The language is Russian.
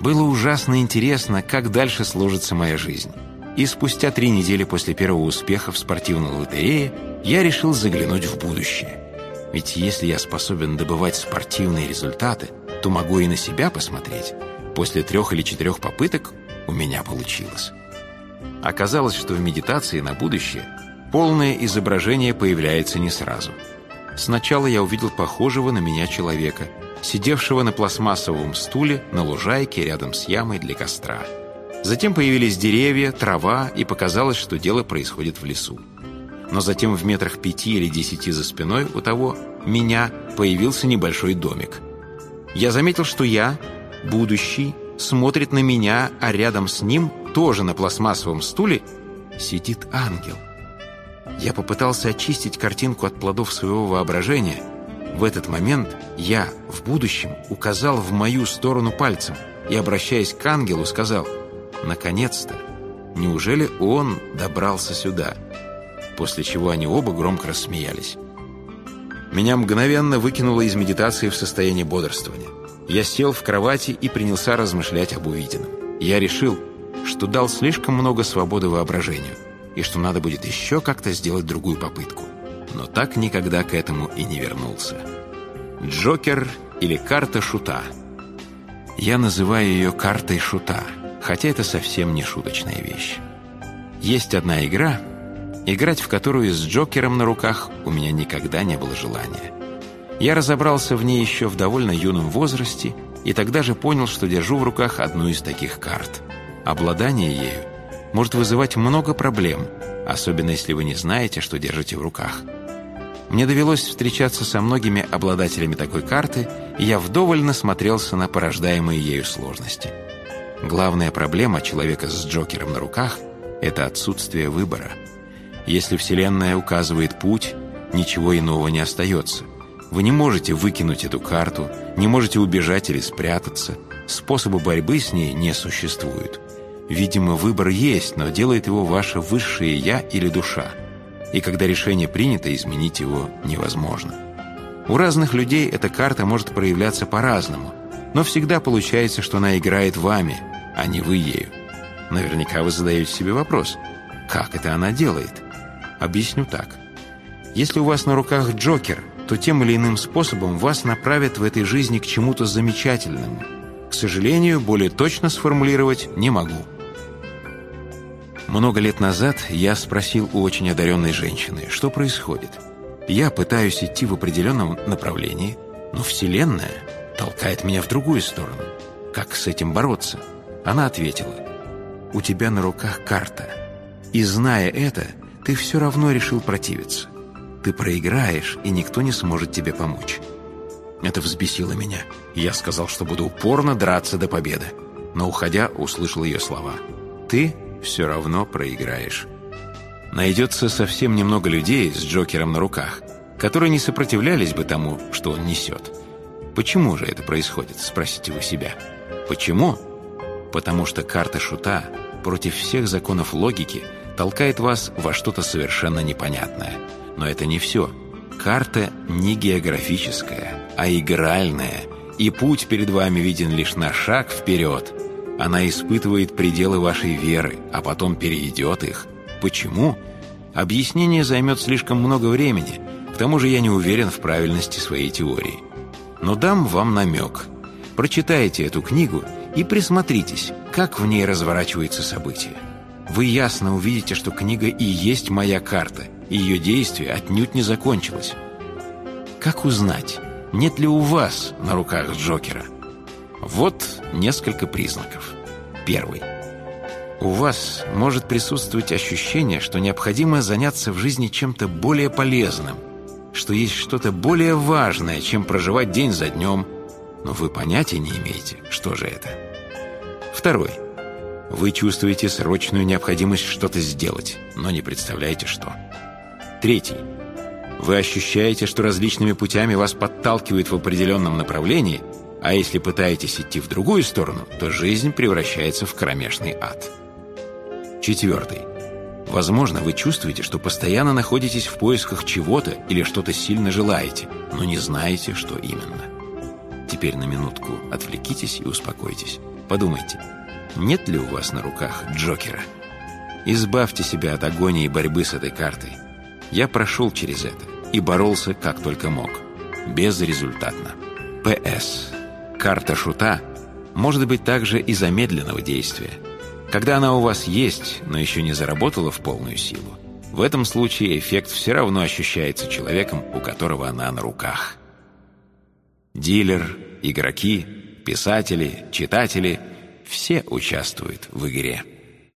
Было ужасно интересно, как дальше сложится моя жизнь. И спустя 3 недели после первого успеха в спортивной лотерее я решил заглянуть в будущее. Ведь если я способен добывать спортивные результаты, то могу и на себя посмотреть. После 3 или 4 попыток у меня получилось. Оказалось, что в медитации на будущее полное изображение появляется не сразу. Сначала я увидел похожего на меня человека, сидевшего на пластмассовом стуле на лужайке рядом с ямой для костра. Затем появились деревья, трава, и показалось, что дело происходит в лесу. Но затем в метрах 5 или 10 за спиной у того, меня, появился небольшой домик. Я заметил, что я, будущий, смотрит на меня, а рядом с ним, тоже на пластмассовом стуле, сидит ангел. Я попытался очистить картинку от плодов своего воображения. В этот момент я, в будущем, указал в мою сторону пальцем и, обращаясь к ангелу, сказал: «Наконец-то! Неужели он добрался сюда?» После чего они оба громко рассмеялись. Меня мгновенно выкинуло из медитации в состояние бодрствования. Я сел в кровати и принялся размышлять об увиденном. Я решил, что дал слишком много свободы воображению и что надо будет еще как-то сделать другую попытку. Но так никогда к этому и не вернулся. Джокер или карта шута. Я называю ее картой шута, хотя это совсем не шуточная вещь. Есть одна игра, играть в которую с Джокером на руках у меня никогда не было желания. Я разобрался в ней еще в довольно юном возрасте и тогда же понял, что держу в руках одну из таких карт. Обладание ею может вызывать много проблем, особенно если вы не знаете, что держите в руках. Мне довелось встречаться со многими обладателями такой карты, и я вдоволь насмотрелся на порождаемые ею сложности. Главная проблема человека с Джокером на руках – это отсутствие выбора. Если Вселенная указывает путь, ничего иного не остается. Вы не можете выкинуть эту карту, не можете убежать или спрятаться. Способа борьбы с ней не существует. Видимо, выбор есть, но делает его ваше высшее «я» или душа. И когда решение принято, изменить его невозможно. У разных людей эта карта может проявляться по-разному, но всегда получается, что она играет вами, а не вы ею. Наверняка вы задаете себе вопрос: как это она делает? Объясню так. Если у вас на руках Джокер, то тем или иным способом вас направят в этой жизни к чему-то замечательному. К сожалению, более точно сформулировать не могу. Много лет назад я спросил у очень одаренной женщины, что происходит. Я пытаюсь идти в определенном направлении, но Вселенная толкает меня в другую сторону. Как с этим бороться? Она ответила: у тебя на руках карта. И зная это, ты все равно решил противиться. Ты проиграешь, и никто не сможет тебе помочь. Это взбесило меня. Я сказал, что буду упорно драться до победы. Но, уходя, услышал ее слова: ты все равно проиграешь. Найдется совсем немного людей с Джокером на руках, которые не сопротивлялись бы тому, что он несет. Почему же это происходит, спросите вы себя. Почему? Потому что карта шута против всех законов логики толкает вас во что-то совершенно непонятное. Но это не все. Карта не географическая, а игральная, и путь перед вами виден лишь на шаг вперед. Она испытывает пределы вашей веры, а потом перейдет их. Почему? Объяснение займет слишком много времени. К тому же я не уверен в правильности своей теории. Но дам вам намек. Прочитайте эту книгу и присмотритесь, как в ней разворачиваются события. Вы ясно увидите, что книга и есть моя карта, и ее действие отнюдь не закончилось. Как узнать, нет ли у вас на руках Джокера? Вот несколько признаков. Первый. У вас может присутствовать ощущение, что необходимо заняться в жизни чем-то более полезным, что есть что-то более важное, чем проживать день за днем, но вы понятия не имеете, что же это. Второй. Вы чувствуете срочную необходимость что-то сделать, но не представляете, что. Третий. Вы ощущаете, что различными путями вас подталкивают в определенном направлении, а если пытаетесь идти в другую сторону, то жизнь превращается в кромешный ад. Четвертый. Возможно, вы чувствуете, что постоянно находитесь в поисках чего-то или что-то сильно желаете, но не знаете, что именно. теперь на минутку отвлекитесь и успокойтесь. Подумайте, нет ли у вас на руках Джокера? Избавьте себя от агонии борьбы с этой картой. Я прошел через это и боролся как только мог. Безрезультатно. П.С. Карта шута может быть также и замедленного действия. Когда она у вас есть, но еще не заработала в полную силу, в этом случае эффект все равно ощущается человеком, у которого она на руках. Дилер, игроки, писатели, читатели – все участвуют в игре.